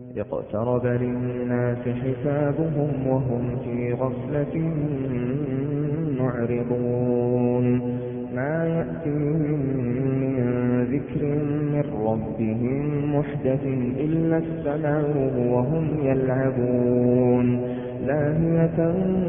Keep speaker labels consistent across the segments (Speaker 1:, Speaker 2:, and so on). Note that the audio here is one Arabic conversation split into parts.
Speaker 1: اقترب للناس حسابهم وهم في غفلة معرضون ما يأتيهم من ذكر من ربهم محدث إلا استمعوه وهم يلعبون لاهية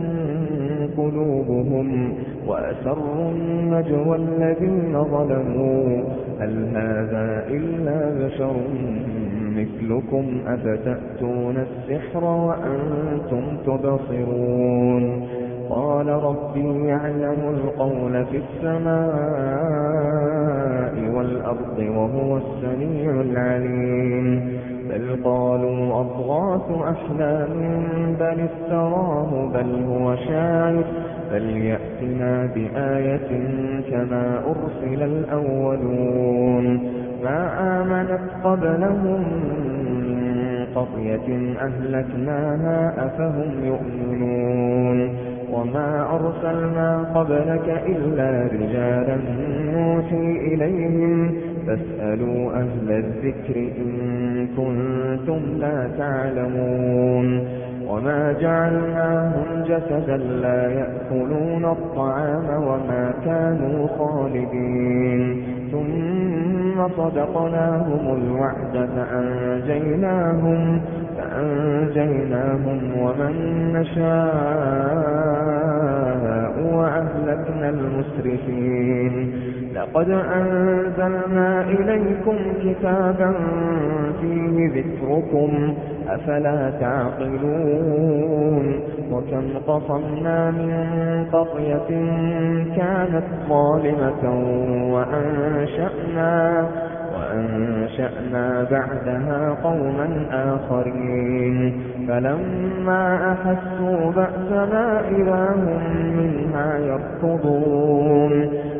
Speaker 1: قلوبهم وأسروا النجوى الذين ظلموا هل هذا إلا بشر مثلكم أفتأتون السحر وأنتم تبصرون قال ربي يعلم القول في السماء والأرض وهو السميع العليم بل قالوا أضغاث أحلام بل افتراه بل هو شاعر فليأتنا بآية كما أرسل الأولون ما آمنت قبلهم من قرية أهلكناها أفهم يؤمنون وما أرسلنا قبلك إلا رجالا نوحي إليهم فاسألوا أهل الذكر إن كنتم لا تعلمون وما جعلناهم جسدا لا يأكلون الطعام وما كانوا خالدين ثم صدقناهم الوعد فأنجيناهم ومن نشاء وأهلكنا المسرفين لقد أنزلنا إليكم كتابا فيه ذكركم أفلا تعقلون وكم قصمنا من قرية كانت ظالمة وأنشأنا بعدها قوما آخرين فلما أحسوا بأسنا إذا هم منها يركضون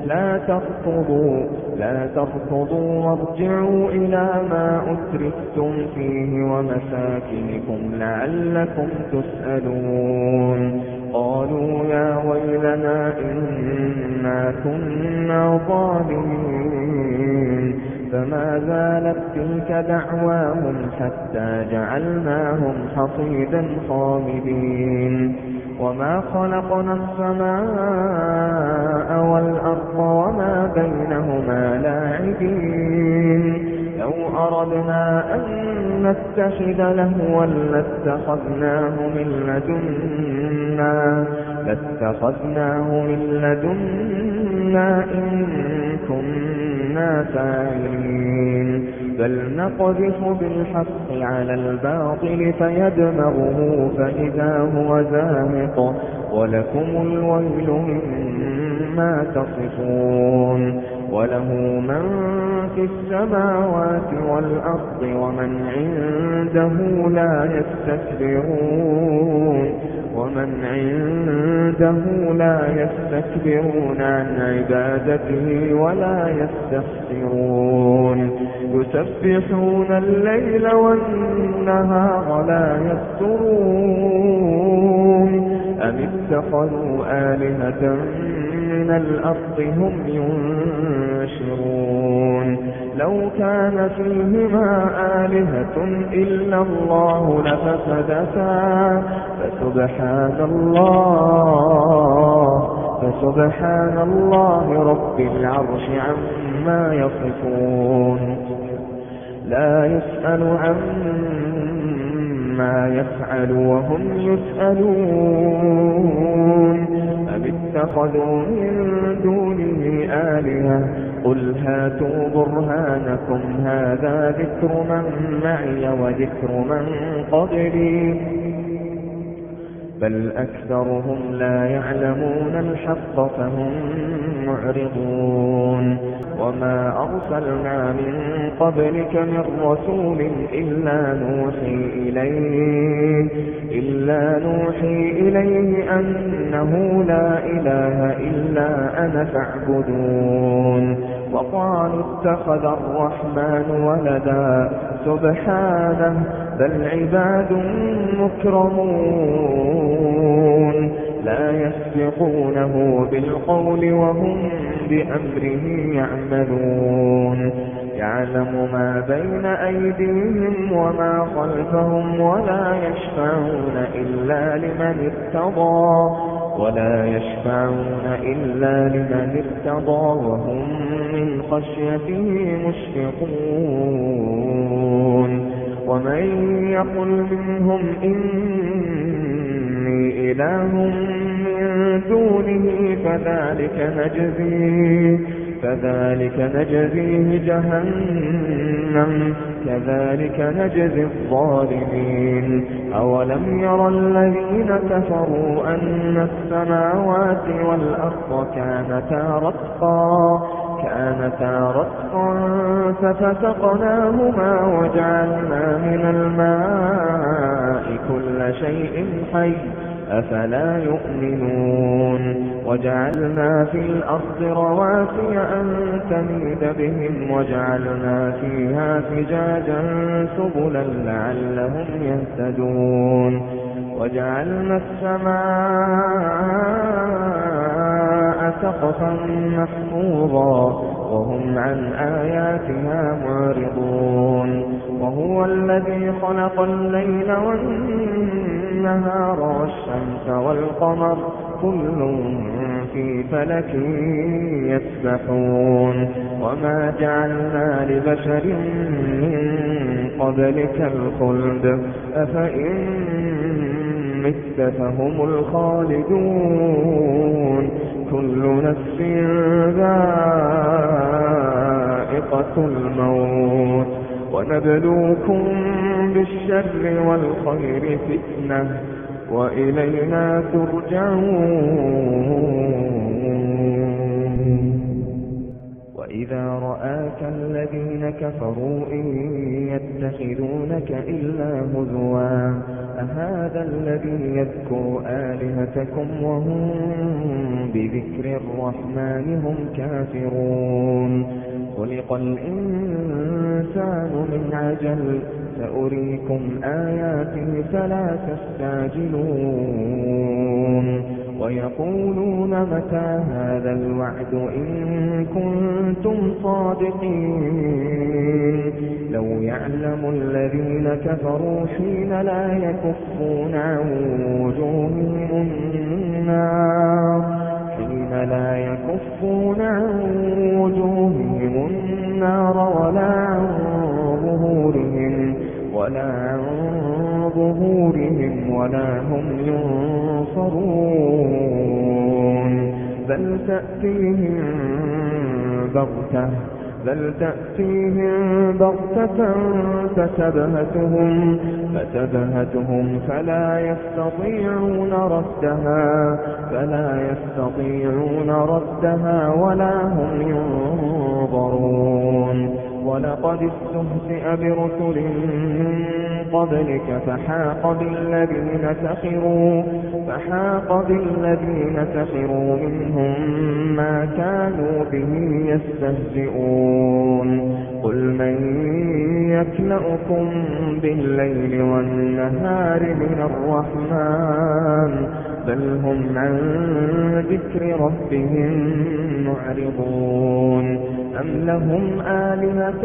Speaker 1: لا تركضوا وارجعوا إلى ما أترفتم فيه ومساكنكم لعلكم تسألون قالوا يا ويلنا إنا كنا ظالمين فما زالت تلك دعواهم حتى جعلناهم حصيدا خامدين وما خلقنا السماء والأرض وما بينهما لاعبين لو أردنا أن نتخذ لهوا لاتخذناه من لدنا إن كنا فاعلين بل نقذف بالحق على الباطل فيدمغه فإذا هو زاهق ولكم الويل مما تصفون وله من في السماوات والأرض ومن عنده لا يستكبرون عن عبادته ولا يستحسرون يسبحون الليل والنهار لا يفترون أم اتخذوا آلهة من الأرض هم ينشرون لو كان فيهما آلهة إلا الله لفسدتا فسبحان الله رب العرش عما يصفون لا يسأل عما يفعل وهم يسألون أم اتخذوا من دونه آلهة قل هاتوا برهانكم هذا ذكر من معي وذكر من قبلي بل أكثرهم لا يعلمون الحق فهم معرضون وما أرسلنا من قبلك من رسول إلا نوحي إليه أنه لا إله إلا أنا فاعبدون وقالوا اتخذ الرحمن ولدا سبحانه بل عباد مكرمون لا يسبقونه بالقول وهم بأمره يعملون يعلم ما بين أيديهم وما خلفهم ولا يشفعون إلا لمن ارتضى وهم من خشيته مشفقون ومن يقل منهم إني إله من دونه فذلك نجزيه جهنم كذلك نجزي الظالمين أولم يرى الذين كفروا أن السماوات والأرض كانتا رتقا ففتقناهما وجعلنا من الماء كل شيء حي أفلا يؤمنون وجعلنا في الأرض رواسي أن تميد بهم وجعلنا فيها فجاجا سبلا لعلهم يهتدون وجعلنا السماء سقفا محفوظا وهم عن آياتها معرضون وهو الذي خلق الليل والنهار والشمس والقمر كل في فلك يسبحون وما جعلنا لبشر من قبلك الخلد أفإن مت فهم الخالدون كل نفس ذائقة الموت ونبلوكم بالشر والخير فتنة وإلينا ترجعون وإذا رآك الذين كفروا إن يتخذونك إلا هزوا أهذا الذي يذكر آلهتكم وهم بذكر الرحمن هم كافرون خلق الإنسان من عجل سأريكم آياتي فلا تستعجلون ويقولون متى هذا الوعد إن كنتم صادقين لو يعلم الذين كفروا حين لا يكفون عن وجوههم النار ولا عن ظهورهم ولا هم ينصرون بل تأتيهم بغتة فتبهتهم فلا يستطيعون ردها ولا هم ينظرون ولقد استهزئ برسل من قبلك فحاق بالذين سخروا منهم ما كانوا به يستهزئون قل من يكلؤكم بالليل والنهار من الرحمن بل هم عن ذكر ربهم معرضون أم لهم آلهة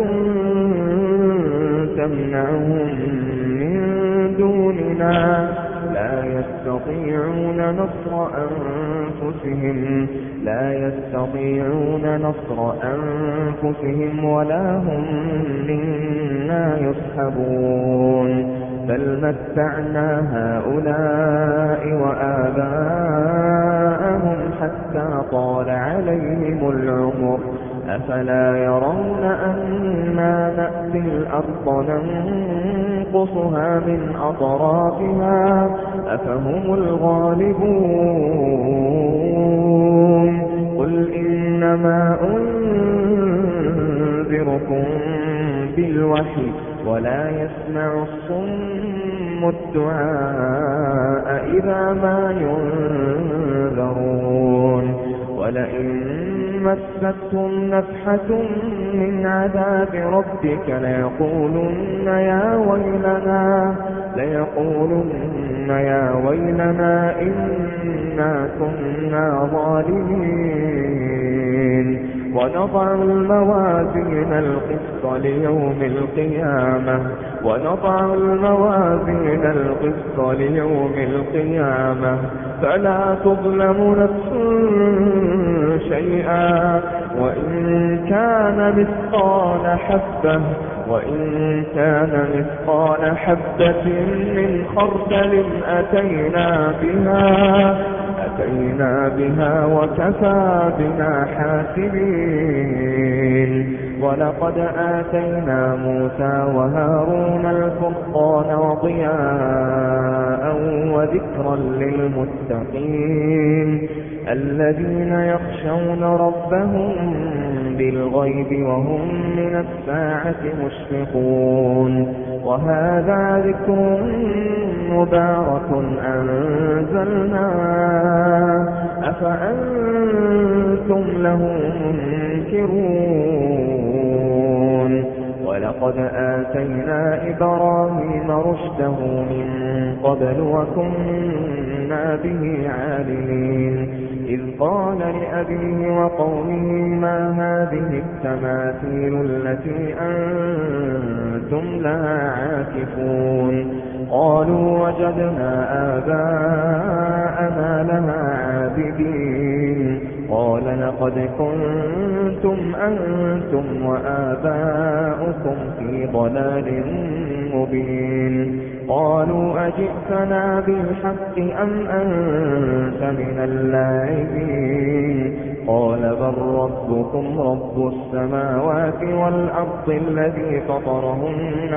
Speaker 1: تمنعهم من دوننا لا يستطيعون نصر أنفسهم ولا هم منا يصحبون بل متعنا هؤلاء وآباءهم حتى طال عليهم العمر أفلا يرون أنا نأتي الأرض ننقصها من أطرافها أفهم الغالبون قل إنما أنذركم بالوحي ولا يسمع الصم الدعاء إذا ما ينذرون ولئن مستهم نفحة من عذاب ربك ليقولن وليقولن يا ويلنا إنا كنا ظالمين ونضع الموازين القسط ليوم القيامة فلا تظلم نفس شيئا وإن كان مثقال حبة من خردل أتينا بها وكفى بنا حاسبين ولقد آتينا موسى وهارون الفرقان وضياء وذكرا للمتقين الذين يخشون ربهم بالغيب وهم من الساعة مشفقون وهذا ذكر مبارك أنزلناه أفأنتم له منكرون ولقد آتينا إبراهيم رشده من قبل وكنا به عالمين إذ قال لأبيه وقومه ما هذه التماثيل التي أنتم لها عاكفون قالوا وجدنا آباءنا لها عابدين قال لقد كنتم أنتم وآباؤكم في ضلال مبين قالوا أجئتنا بالحق أم أنت من اللاعبين قال بل ربكم رب السماوات والأرض الذي فطرهن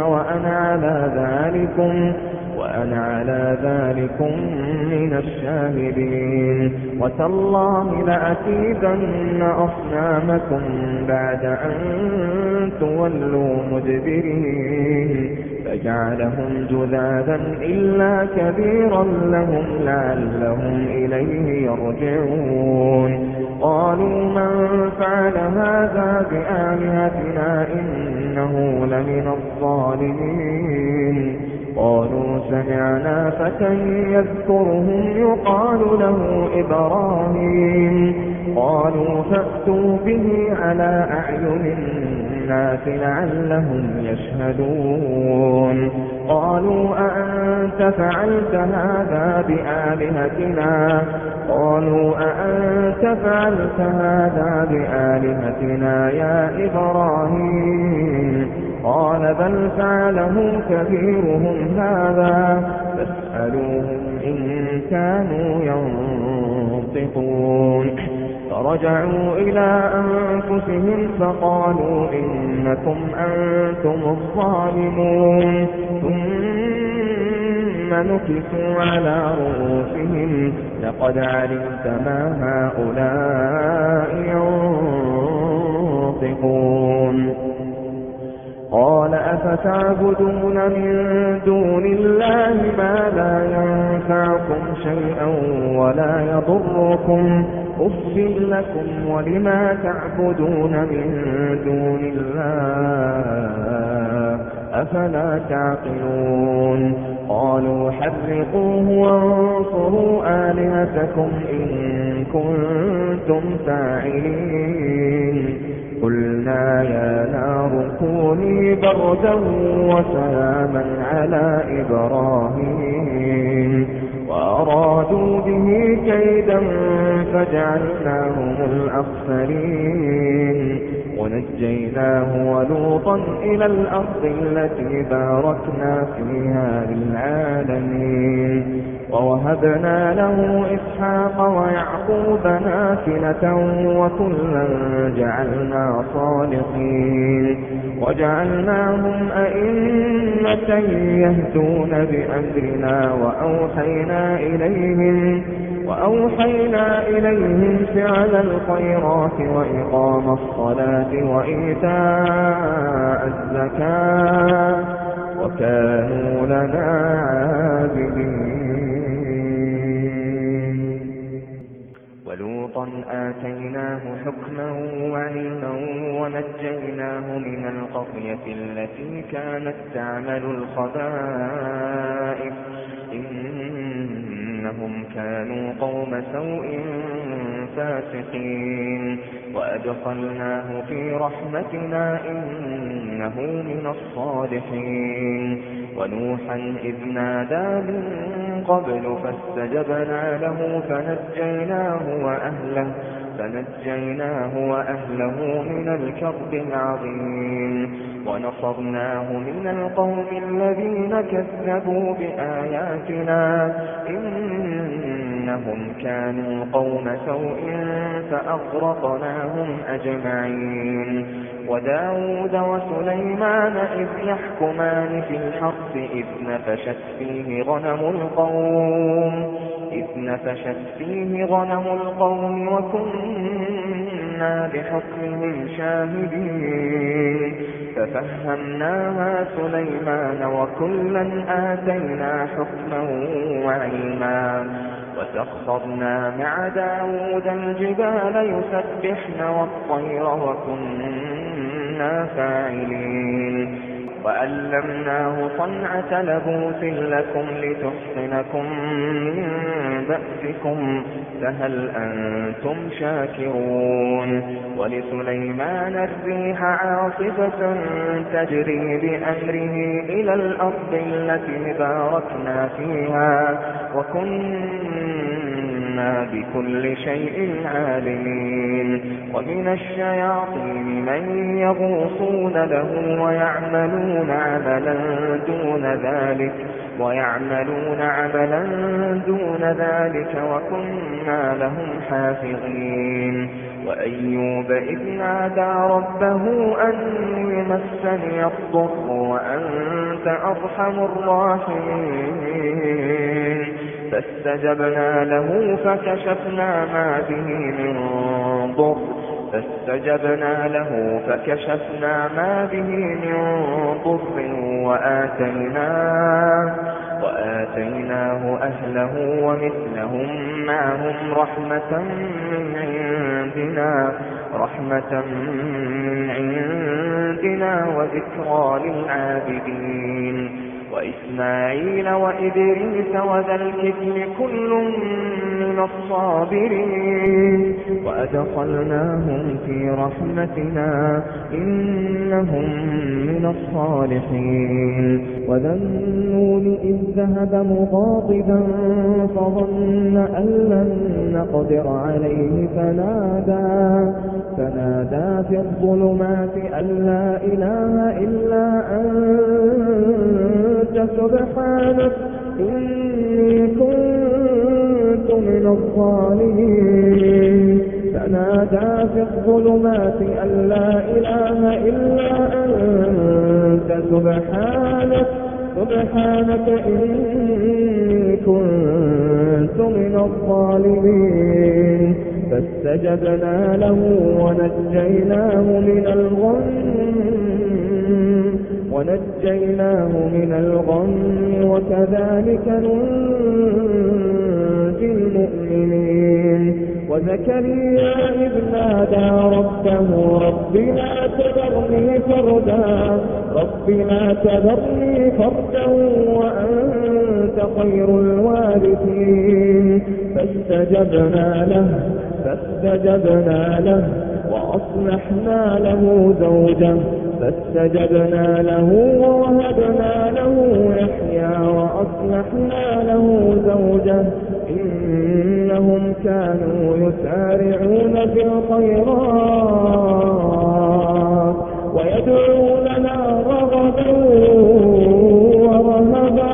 Speaker 1: وأنا على ذلكم من الشاهدين وتالله لأكيدن أصنامكم بعد أن تولوا مدبرين فجعلهم جذاذا إلا كبيرا لهم لعلهم إليه يرجعون قالوا من فعل هذا بآلهتنا إنه لمن الظالمين قالوا سمعنا فتى يذكرهم يقال له إبراهيم قالوا فأتوا به على أعين الناس لعلهم يشهدون قالوا أأنت فعلت هذا بآلهتنا يا إبراهيم قال بل فعله كبيرهم هذا فاسألوهم إن كانوا ينطقون فرجعوا إلى أنفسهم فقالوا إنكم أنتم الظالمون ثم نكسوا على رؤوسهم لقد علمت ما هؤلاء ينطقون قال أفتعبدون من دون الله ما لا ينفعكم شيئا ولا يضركم أفٍ لكم ولما تعبدون من دون الله أفلا تعقلون قالوا حرقوه وانصروا آلهتكم إن كنتم فاعلين قلنا يا نار كوني بردا وسلاما على إبراهيم وأرادوا به كيدا فجعلناهم الأخسرين ونجيناه ولوطا إلى الأرض التي باركنا فيها للعالمين ووهبنا له إسحاق ويعقوب نافلة وكلا جعلنا صالحين وجعلناهم أئمة يهدون بأمرنا وأوحينا إليهم فعل الخيرات وإقام الصلاة وإيتاء الزكاة وكانوا لنا عابدين ولوطا آتيناه حكما وعلما ونجيناه من القرية التي كانت تعمل الخبائث كانوا قوم سوء فاسقين وأدخلناه في رحمتنا إنه من الصالحين ونوحا إذ نادى من قبل فاستجبنا له فنجيناه وأهله من الكرب العظيم ونصرناه من القوم الذين كذبوا بآياتنا إنهم كانوا قوم سوء فأغرقناهم أجمعين وداود وسليمان إذ يحكمان في الحرث إذ نفشت فيه غنم القوم وكنا بحكمهم شاهدين ففهمناها سليمان وكلا آتينا حكما وعلما وسخرنا مع داود الجبال يسبحن والطير وكنا فاعلين وألمناه صنعة لبوس لكم لتحصنكم من بأسكم فهل أنتم شاكرون ولسليمان الريح عاصفة تجري بأمره إلى الأرض التي باركنا فيها وكنا بكل شيء عالمين ومن الشياطين من يغوصون له ويعملون عملا دون ذلك وكنا لهم حافظين وأيوب إذ نادى ربه أني مسني الضر وأنت أرحم الراحمين فاستجبنا له فكشفنا ما به من ضر وآتيناه أهله ومثلهم معهم رحمة من عندنا وذكرى للعابدين وإسماعيل وإدريس وذا الكفل كل من الصابرين وأدخلناهم في رحمتنا إنهم من الصالحين وذا النون إذ ذهب مغاضبا فظن أن لن نقدر عليه فنادى في الظلمات أن لا إله إلا أنت سبحانك إني كنت من الظالمين فنادى في الظلمات أن لا إله إلا أنت سبحانك إني كنت من الظالمين فاستجبنا له ونجيناه من الغم وكذلك ننجي المؤمنين وزكريا إذ نادى ربه رب لا تذرني فردا وأنت خير الوارثين فاستجبنا له وأصلحنا له ووهبنا له يحيى وأصلحنا له زوجه إنهم كانوا يسارعون في الخيرات ويدعوننا رغبا ورهبا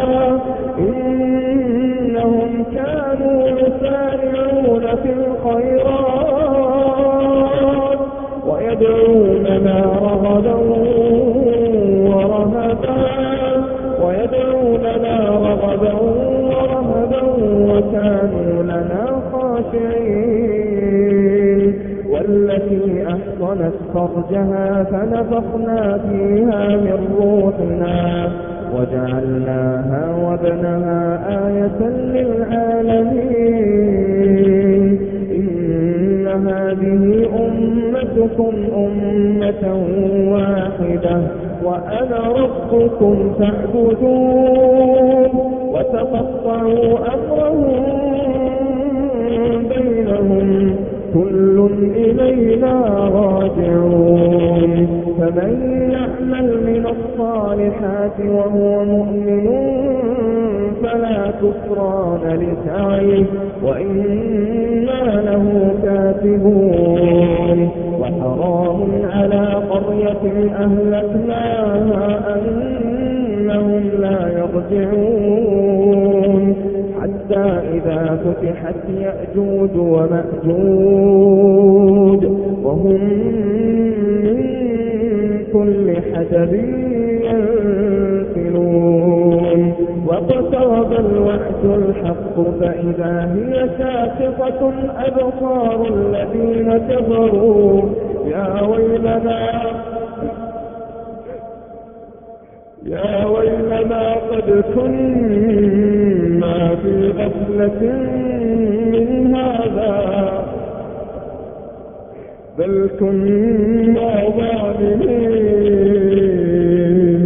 Speaker 1: إنهم كانوا يسارعون في الخيرات ويدعوننا رغبا ورهبا وكانوا لنا خاشعين والتي أحصنت فرجها فنفخنا فيها من روحنا وجعلناها وابنها آية للعالمين إن هذه أمتكم أمة واحدة وأنا ربكم فاعبدون وتقطعوا أمرهم كل إلينا راجعون فمن يعمل من الصالحات وهو مؤمن فلا كفران لسعيه وإنا له كاتبون وحرام على قرية أهلكناها أنهم لا يرجعون حتى إذا فتحت يأجوج ومأجوج وهم من كل حدب ينسلون واقترب الوعد الحق فإذا هي ساقطة أبصار الذين كفروا يا ويلنا قد كنا في غفلة من هذا بل كنا ظالمين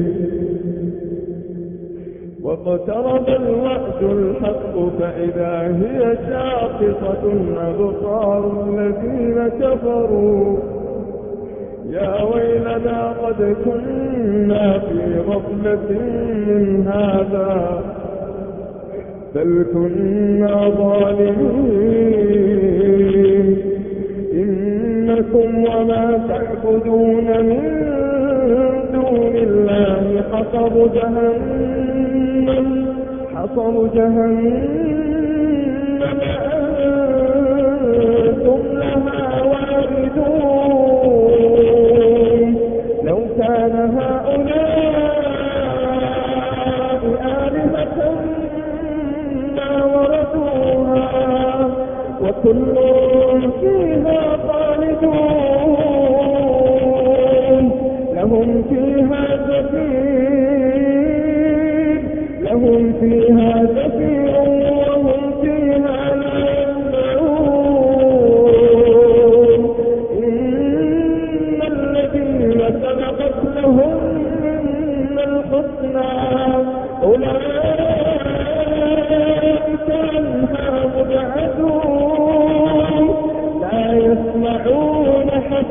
Speaker 1: واقترب الوعد الحق فإذا هي ساقطة أبصار الذين كفروا يا ويلنا قد كنا في غفلة من هذا بل كنا ظالمين إنكم وما تعبدون من دون الله حصب جهنم أنتم لها واردون لو كان هؤلاء آلهة ما وردوها وكل فيها خالدون لهم فيها زفير وهم فيها لا يسمعون إن الذين سبقت لهم من الحسنى أولئك عنها مبعدون لا يسمعون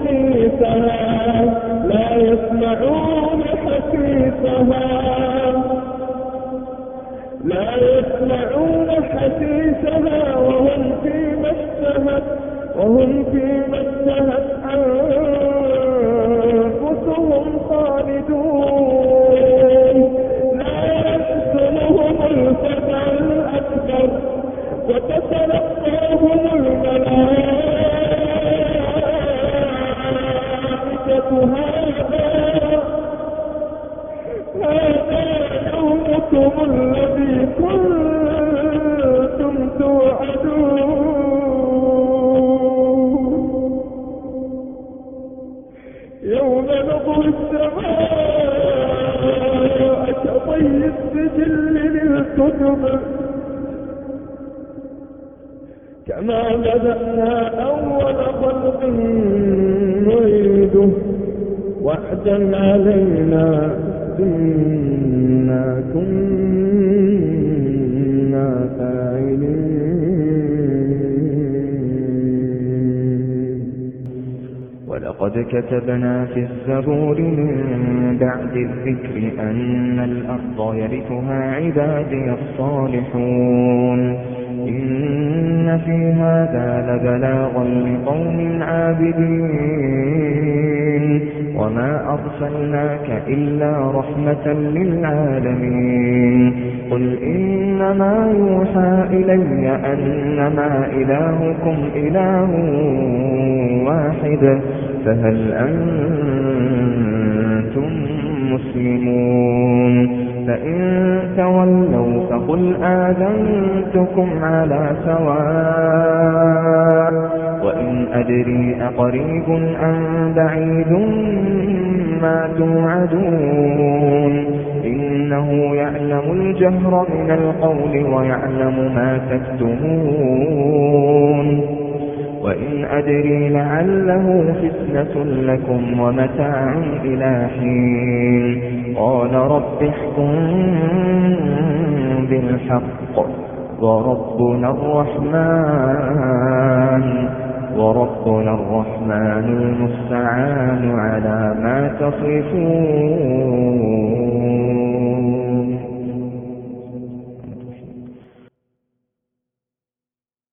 Speaker 1: حسيسها وهم فيما اشتهت أنفسهم خالدون لا يحزنهم الفزع الأكبر وتتلقاهم الملائكة هذا يومكم الذي كنتم توعدون يوم نطوي السماء كطي السجل للكتب كما بدأنا أول خلق نعيده وعدا علينا إنا كنا فاعلين ولقد كتبنا في الزبور من بعد الذكر أن الأرض يرثها عبادي الصالحون إن في هذا لبلاغا لقوم عابدين وما أرسلناك إلا رحمة للعالمين قل إنما يوحى إلي أنما إلهكم إله واحد فهل أنتم مسلمون فإن تولوا فقل آذنتكم على سواء وإن أدري أقريب أم بعيد ما توعدون إنه يعلم الجهر من القول ويعلم ما تكتمون وإن أدري لعله فتنة لكم ومتاع إلى حين قال رب احكم بالحق وربنا الرحمن وربنا الرحمن المستعان على ما تصفون.